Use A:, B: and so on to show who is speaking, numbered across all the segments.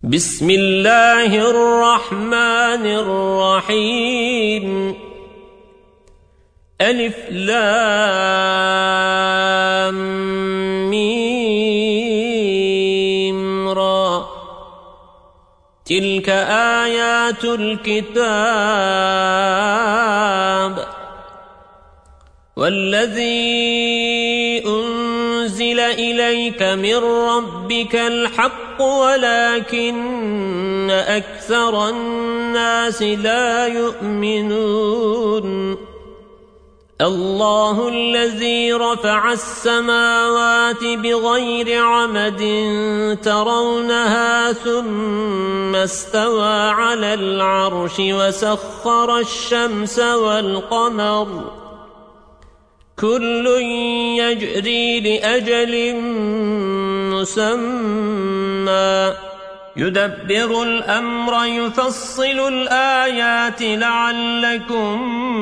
A: بسم الله الرحمن الرحيم ألف لام ميم را تلك آيات الكتاب والذي أنزل إليك من ربك الحق ولكن أكثر الناس لا يؤمنون الله الذي رفع السماوات بغير عمد ترونها ثم استوى على العرش وسخر الشمس والقمر كل يجري لأجل مسمى يدبر الأمر يفصل الآيات لعلكم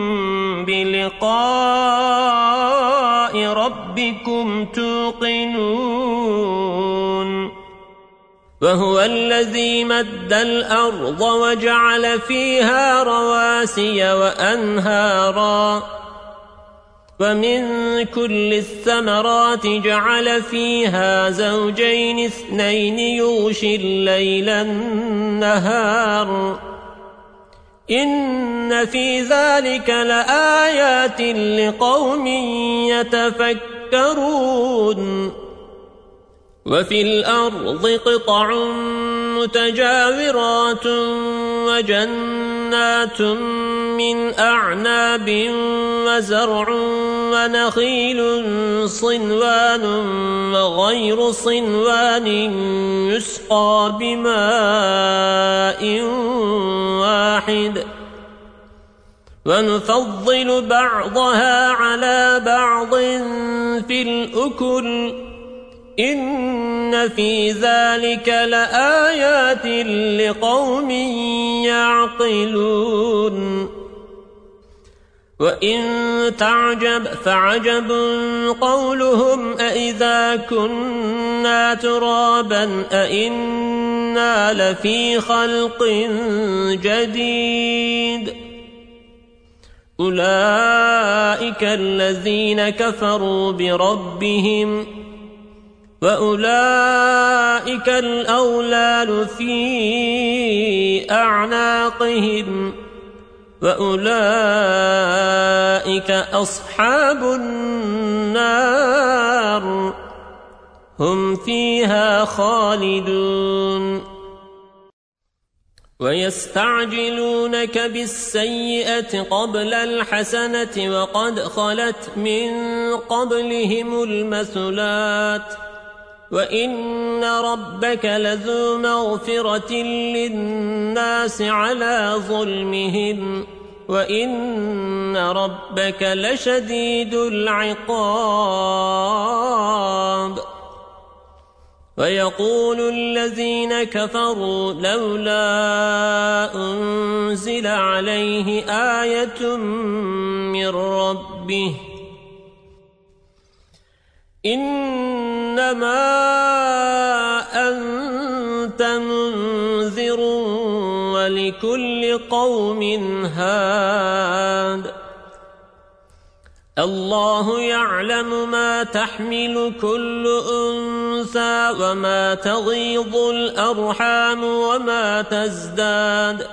A: بلقاء ربكم توقنون وهو الذي مد الأرض وجعل فيها رواسي وأنهارا ومن كل الثمرات جعل فيها زوجين اثنين يغشي الليل النهار إن في ذلك لآيات لقوم يتفكرون وفي الأرض قطع متجاورات وجنات من أعناب وزرع ونخيل صنوان وغير صنوان يسقى بماء واحد ونفضل بعضها على بعض في الأكل إن في ذلك لآيات لقوم يعقلون وإن تعجب فعجب قولهم أإذا كنا ترابا أإنا لفي خلق جديد أولئك الذين كفروا بربهم وأولئك الأولال في أعناقهم وأولئك أصحاب النار هم فيها خالدون ويستعجلونك بالسيئة قبل الحسنة وقد خلت من قبلهم المثلات وإن ربك لذو مغفرة للناس على ظلمهم وإن ربك لشديد العقاب ويقول الذين كفروا لولا أنزل عليه آية من ربه إنما أنت منذر ولكل قوم هاد الله يعلم ما تحمل كل أنثى وما تغيض الأرحام وما تزداد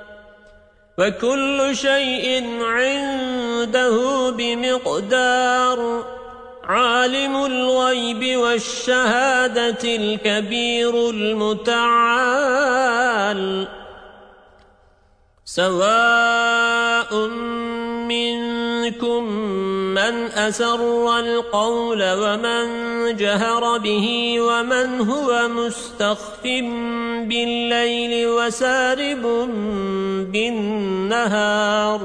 A: وكل شيء عنده بمقدار عالم الغيب والشهادة الكبير المتعال سواء منكم من أسر القول ومن جهر به ومن هو مستخف بالليل وسارب بالنهار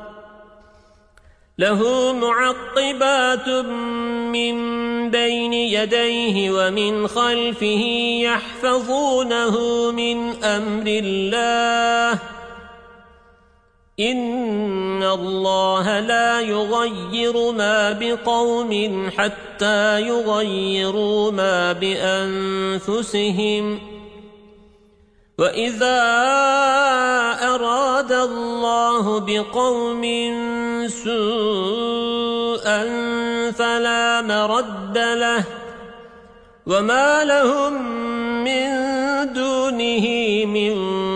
A: له معقبات من بين يديه ومن خلفه يحفظونه من أمر الله إن الله لا يغير ما بقوم حتى يغيروا ما بأنفسهم وَإِذَا أَرَادَ اللَّهُ بِقَوْمٍ سُوءًا فَلَا مَرَدَّ لَهُ وَمَا لَهُم مِّن دُونِهِ مِن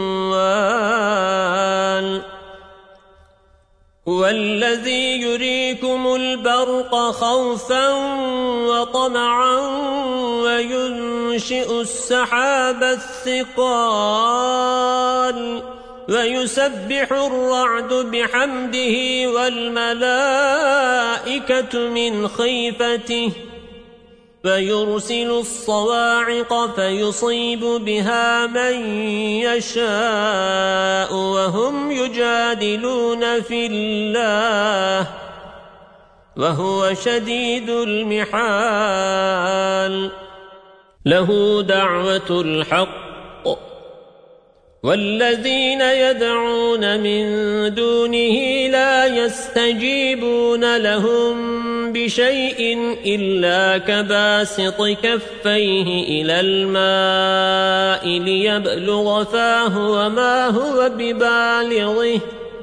A: وَالٍ هُوَ الَّذِي يُرِيكُمُ الْبَرْقَ خَوْفًا وَطَمَعًا وَيُنشِئُ السَّحَابَ الثِّقَالَ وَيُسَبِّحُ الرَّعْدُ بِحَمْدِهِ وَالْمَلَائِكَةُ مِنْ خِيفَتِهِ فَيُرْسِلُ الصَّوَاعِقَ فَيُصِيبُ بِهَا مَن يَشَاءُ وَهُمْ يُجَادِلُونَ فِي اللَّهِ وَهُوَ شَدِيدُ الْمِحَالِ لَهُ دَعْوَةُ الْحَقِّ وَالَّذِينَ يَدْعُونَ مِن دُونِهِ لَا يَسْتَجِيبُونَ لَهُم بِشَيْءٍ إِلَّا كَبَاسِطِ كَفَّيْهِ إِلَى الْمَاءِ لِيَبْلُغَ فَاهُ وَمَا هُوَ بِبَالِغِهِ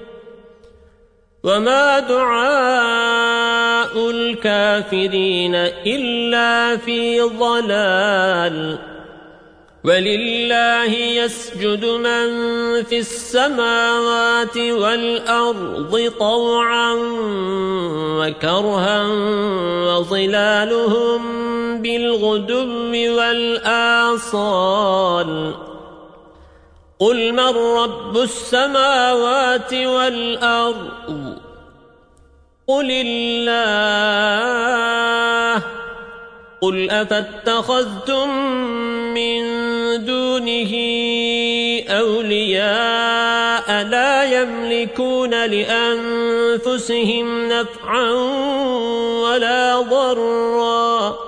A: وَمَا دُعَاءُ الْكَافِرِينَ إِلَّا فِي ضَلَالٍ وَلِلَّهِ يَسْجُدُ مَن فِي السَّمَاوَاتِ وَالْأَرْضِ طَوْعًا وَكَرْهًا وَظِلَالُهُم بِالْغُدُوِّ وَالْآصَالِ قُلْ مَن رَّبُّ السَّمَاوَاتِ وَالْأَرْضِ قُلِ اللَّهُ قُلْ أَفَاتَّخَذْتُم مِّن دُونِهِ أَوْلِيَاءَ لَا يَمْلِكُونَ لِأَنفُسِهِمْ نَفْعًا وَلَا ضَرًّا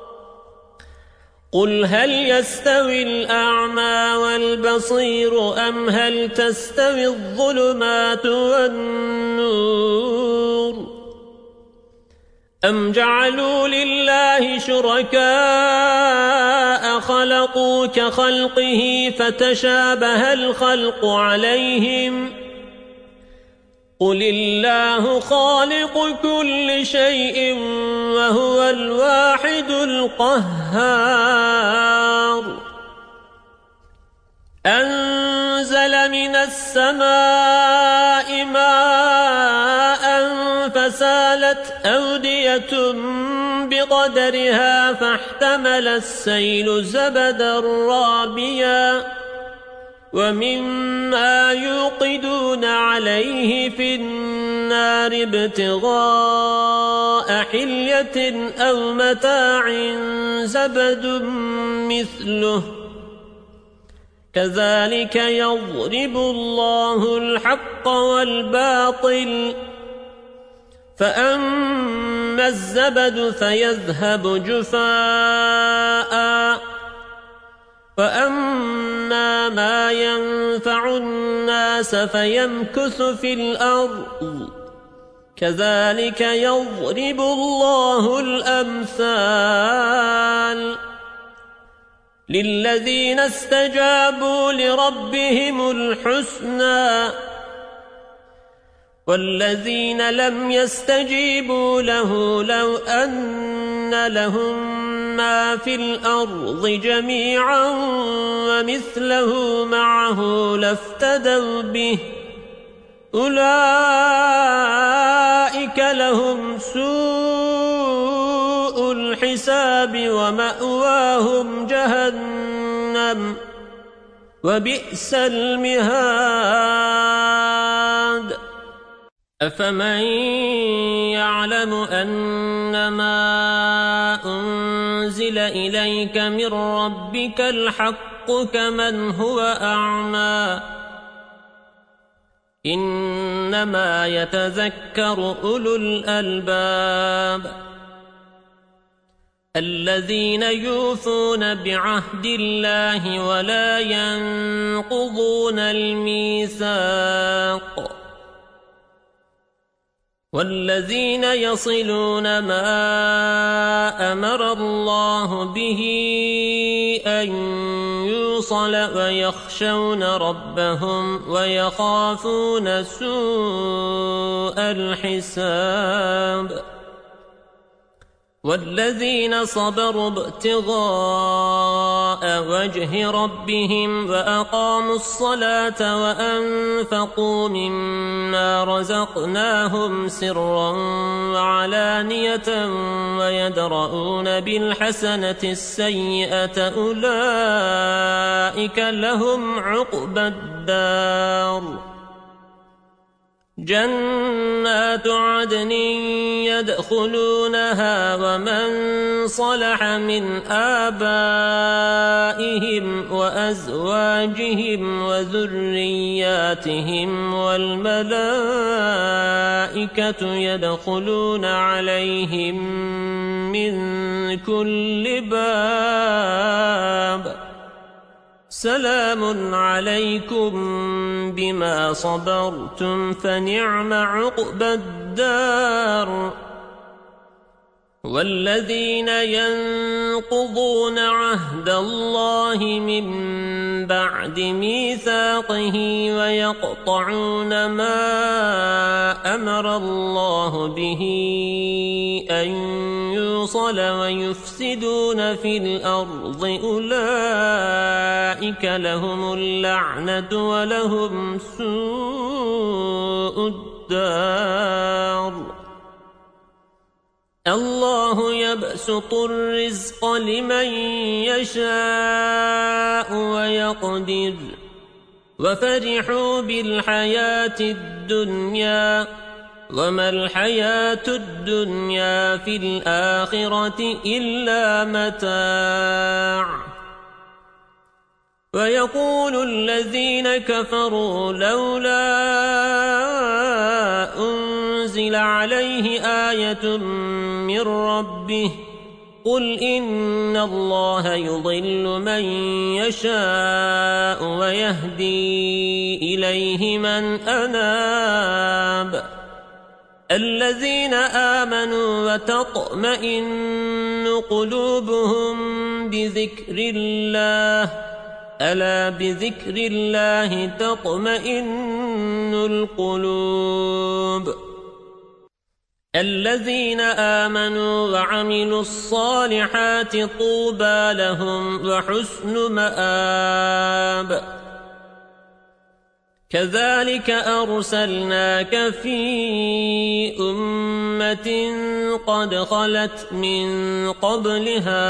A: قُلْ هَلْ يَسْتَوِي الْأَعْمَى وَالْبَصِيرُ أَمْ هَلْ تَسْتَوِي الظُّلُمَاتُ وَالنُّورُ أَمْ جَعَلُوا لِلَّهِ شُرَكَاءَ خَلَقُوا كَخَلْقِهِ فَتَشَابَهَ الْخَلْقُ عَلَيْهِمْ قُلِ اللَّهُ خَالِقُ كُلِّ شَيْءٍ وَهُوَ الْوَاحِدُ الْقَهَّارُ أَنزَلَ مِنَ السَّمَاءِ مَاءً فَسَالَتْ أَوْدِيَةٌ بِقَدَرِهَا فَاحْتَمَلَ السَّيْلُ زَبَدًا رَّابِيًا وَمِمَّا يُوقِدُونَ عَلَيْهِ فِي النَّارِ ابْتِغَاءَ حِلْيَةٍ أَوْ مَتَاعٍ زَبَدٌ مِثْلُهُ كَذَلِكَ يَضْرِبُ اللَّهُ الْحَقَّ وَالْبَاطِلَ فَأَمَّا الزَّبَدُ فَيَذْهَبُ جُفَاءً وَأَمَّا مَا يَنفَعُ النَّاسَ فَيَمْكُثُ فِي الْأَرْضِ كَذَلِكَ يَضْرِبُ اللَّهُ الْأَمْثَالَ لِلَّذِينَ اسْتَجَابُوا لِرَبِّهِمُ الْحُسْنَى وَالَّذِينَ لَمْ يَسْتَجِيبُوا لَهُ لَوْ أَنَّ لَهُم مَّا فِي الْأَرْضِ جَمِيعًا وَمِثْلَهُ مَعَهُ لَافْتَدَوْا بِهِ أُولَئِكَ لَهُمْ سُوءُ الْحِسَابِ وَمَأْوَاهُمْ جَهَنَّمُ وَبِئْسَ الْمِهَادُ أَفَمَن يَعْلَمُ أَنَّمَا أُنزِلَ إِلَيْكَ مِن رَّبِّكَ الْحَقُّ كَمَنْ هُوَ أَعْمَى إِنَّمَا يَتَذَكَّرُ أُولُو الْأَلْبَابِ الَّذِينَ يُوفُونَ بِعَهْدِ اللَّهِ وَلَا يَنقُضُونَ الْمِيثَاقَ وَالَّذِينَ يَصِلُونَ مَا أَمَرَ اللَّهُ بِهِ أَن يوصل ويخشون ربهم ويخافون سوء الحساب والذين صبروا ابتغاء وجه ربهم وأقاموا الصلاة وأنفقوا مما رزقناهم سرا وعلانية ويدرؤون بالحسنة السيئة أولئك لهم عقبى الدار جنات عدن يدخلونها ومن صلح من آبائهم وأزواجهم وذرياتهم والملائكة يدخلون عليهم من كل باب سلام عليكم بما صبرتم فنعم عقبى الدار والذين ينقضون عهد الله من بعد ميثاقه ويقطعون ما أمر الله به أن يوصل ويفسدون في الأرض أولئك لهم اللعنة ولهم سوء الدار الله يبسط الرزق لمن يشاء ويقدر وفرحوا بالحياة الدنيا وما الحياة الدنيا في الآخرة إلا متاع ويقول الذين كفروا لولا أنزل عليه آية من ربه قل إن الله يضل من يشاء ويهدي إليه من أناب الذين آمنوا وتطمئن قلوبهم بذكر الله ألا بذكر الله تطمئن القلوب الذين آمنوا وعملوا الصالحات طوبى لهم وحسن مآب كذلك أرسلناك في أمة قد خلت من قبلها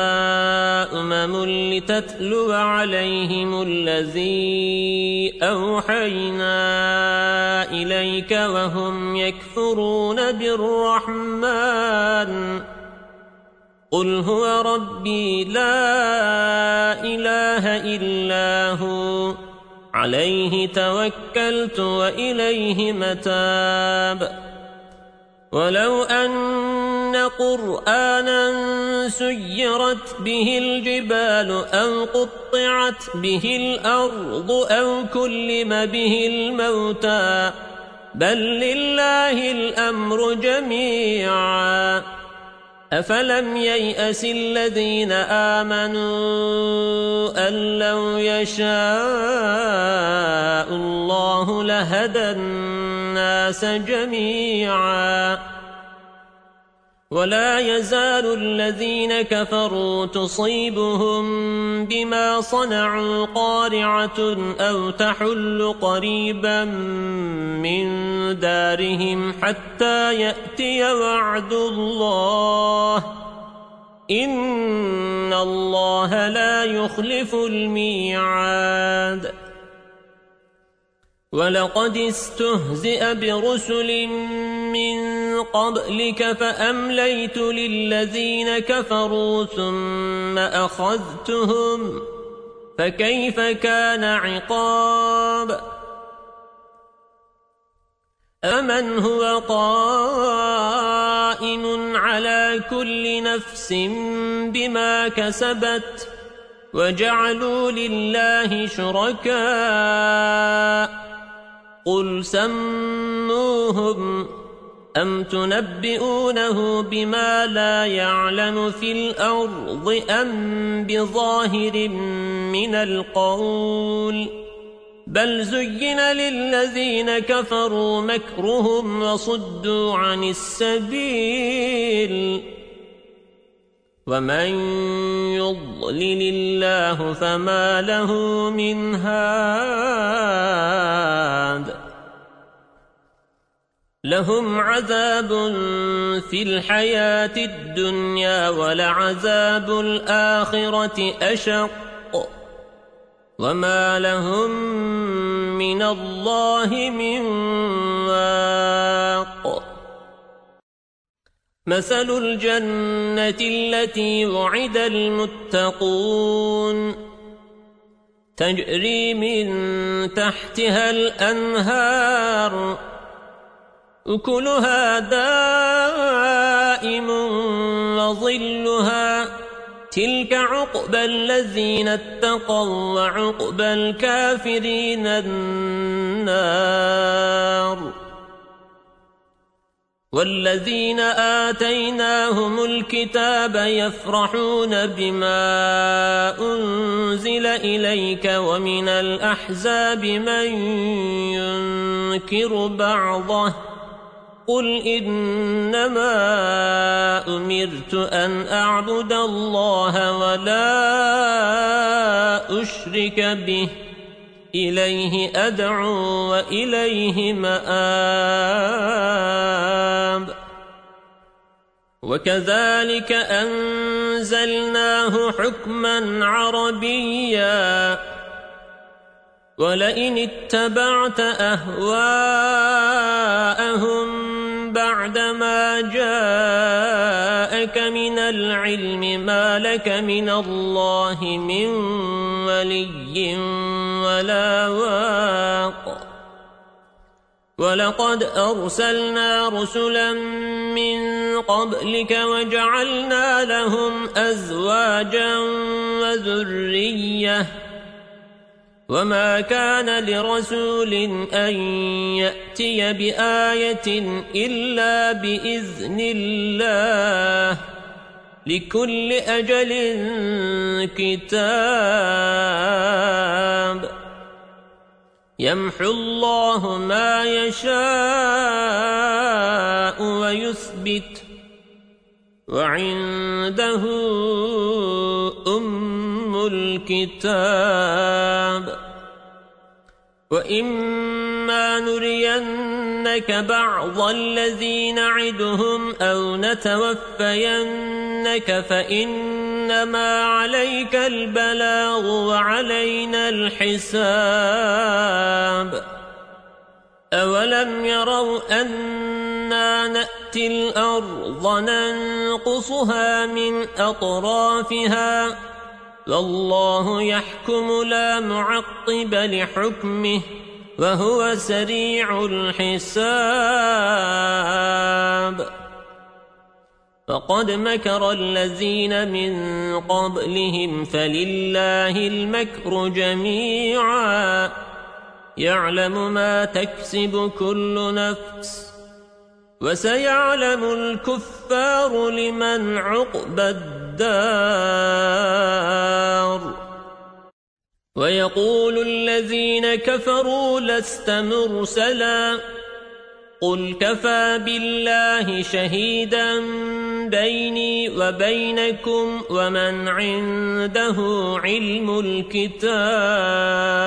A: لتتلو عليهم الذي أوحينا إليك وهم يكفرون بالرحمن قل هو ربي لا إله إلا هو عليه توكلت وإليه متاب ولو أن قرآنا سيرت به الجبال أو قطعت به الأرض أو كلم به الموتى بل لله الأمر جميعا أفلم ييأس الذين آمنوا أن لو يشاء الله لهدى الناس جميعا ولا يزال الذين كفروا تصيبهم بما صنعوا قارعة أو تحل قريبا من دارهم حتى يأتي وعد الله إن الله لا يخلف الميعاد ولقد استهزئ برسل من قبلك فأمليت للذين كفروا ثم أخذتهم فكيف كان عقاب أمن هو قائم على كل نفس بما كسبت وجعلوا لله شركاء قل سموهم أَمْ تُنَبِّئُونَهُ بِمَا لَا يَعْلَمُ فِي الْأَرْضِ أَمْ بِظَاهِرٍ مِنَ الْقَوْلِ بَلْ زُيِّنَ لِلَّذِينَ كَفَرُوا مَكْرُهُمْ وَصُدُّوا عَنِ السَّبِيلِ وَمَنْ يُضْلِلِ اللَّهُ فَمَا لَهُ مِنْ هَادٍ لَهُمْ عَذَابٌ فِي الْحَيَاةِ الدُّنْيَا وَلَعَذَابُ الْآخِرَةِ أَشَقُّ وَمَا لَهُم مِّنَ اللَّهِ مِن وَاقٍ مَثَلُ الْجَنَّةِ الَّتِي وُعِدَ الْمُتَّقُونَ تَجْرِي مِن تَحْتِهَا الْأَنْهَارُ أُكُلُهَا دَائِمٌ وَظِلُّهَا تِلْكَ عُقْبَى الَّذِينَ اتَّقَوْا وَّعُقْبَى الْكَافِرِينَ النَّارُ وَالَّذِينَ آتَيْنَاهُمُ الْكِتَابَ يَفْرَحُونَ بِمَا أُنْزِلَ إِلَيْكَ وَمِنَ الْأَحْزَابِ مَنْ يُنْكِرُ بَعْضَهُ قُلْ إِنَّمَا أُمِرْتُ أَنْ أَعْبُدَ اللَّهَ وَلَا أُشْرِكَ بِهِ إِلَيْهِ أَدْعُو وَإِلَيْهِ مَآبِ وَكَذَلِكَ أَنزَلْنَاهُ حُكْمًا عَرَبِيًّا وَلَئِنِ اتَّبَعْتَ أَهْوَاءَهُمْ بَعْدَمَا جَاءَكَ مِنَ الْعِلْمِ مَا لَكَ مِنَ اللَّهِ مِنْ وَلِيٍّ وَلَا وَاقٍ وَلَقَدْ أَرْسَلْنَا رُسُلًا مِّن قَبْلِكَ وَجَعَلْنَا لَهُمْ أَزْوَاجًا وَذُرِّيَّةً وَمَا كَانَ لِرَسُولٍ أَن يَأْتِيَ بِآيَةٍ إِلَّا بِإِذْنِ اللَّهِ لِكُلِّ أَجَلٍ كِتَابٌ يَمْحُو اللَّهُ مَا يَشَاءُ وَيُثْبِتُ وَعِندَهُ أُمُّ الْكِتَابِ وَإِمَّا نُرِيَنَّكَ بَعْضَ الَّذِي نَعِدُهُمْ أَوْ نَتَوَفَّيَنَّكَ فَإِنَّمَا عَلَيْكَ الْبَلَاغُ وَعَلَيْنَا الْحِسَابُ أَوَلَمْ يَرَوْا أَنَّا نَأْتِي الْأَرْضَ نَنْقُصُهَا مِنْ أَطْرَافِهَا وَاللَّهُ يَحْكُمُ لَا مُعَقِّبَ لِحُكْمِهِ وَهُوَ سَرِيعُ الْحِسَابِ فَقَدْ مَكَرَ الَّذِينَ مِنْ قَبْلِهِمْ فَلِلَّهِ الْمَكْرُ جَمِيعًا يَعْلَمُ مَا تَكْسِبُ كُلُّ نَفْسٍ وَسَيَعْلَمُ الْكُفَّارُ لِمَنْ عُقْبَى الدَّارِ وَيَقُولُ الَّذِينَ كَفَرُوا لَسْتَ مُرْسَلًا قُلْ كَفَى بِاللَّهِ شَهِيدًا بَيْنِي وَبَيْنَكُمْ وَمَنْ عِندَهُ عِلْمُ الْكِتَابِ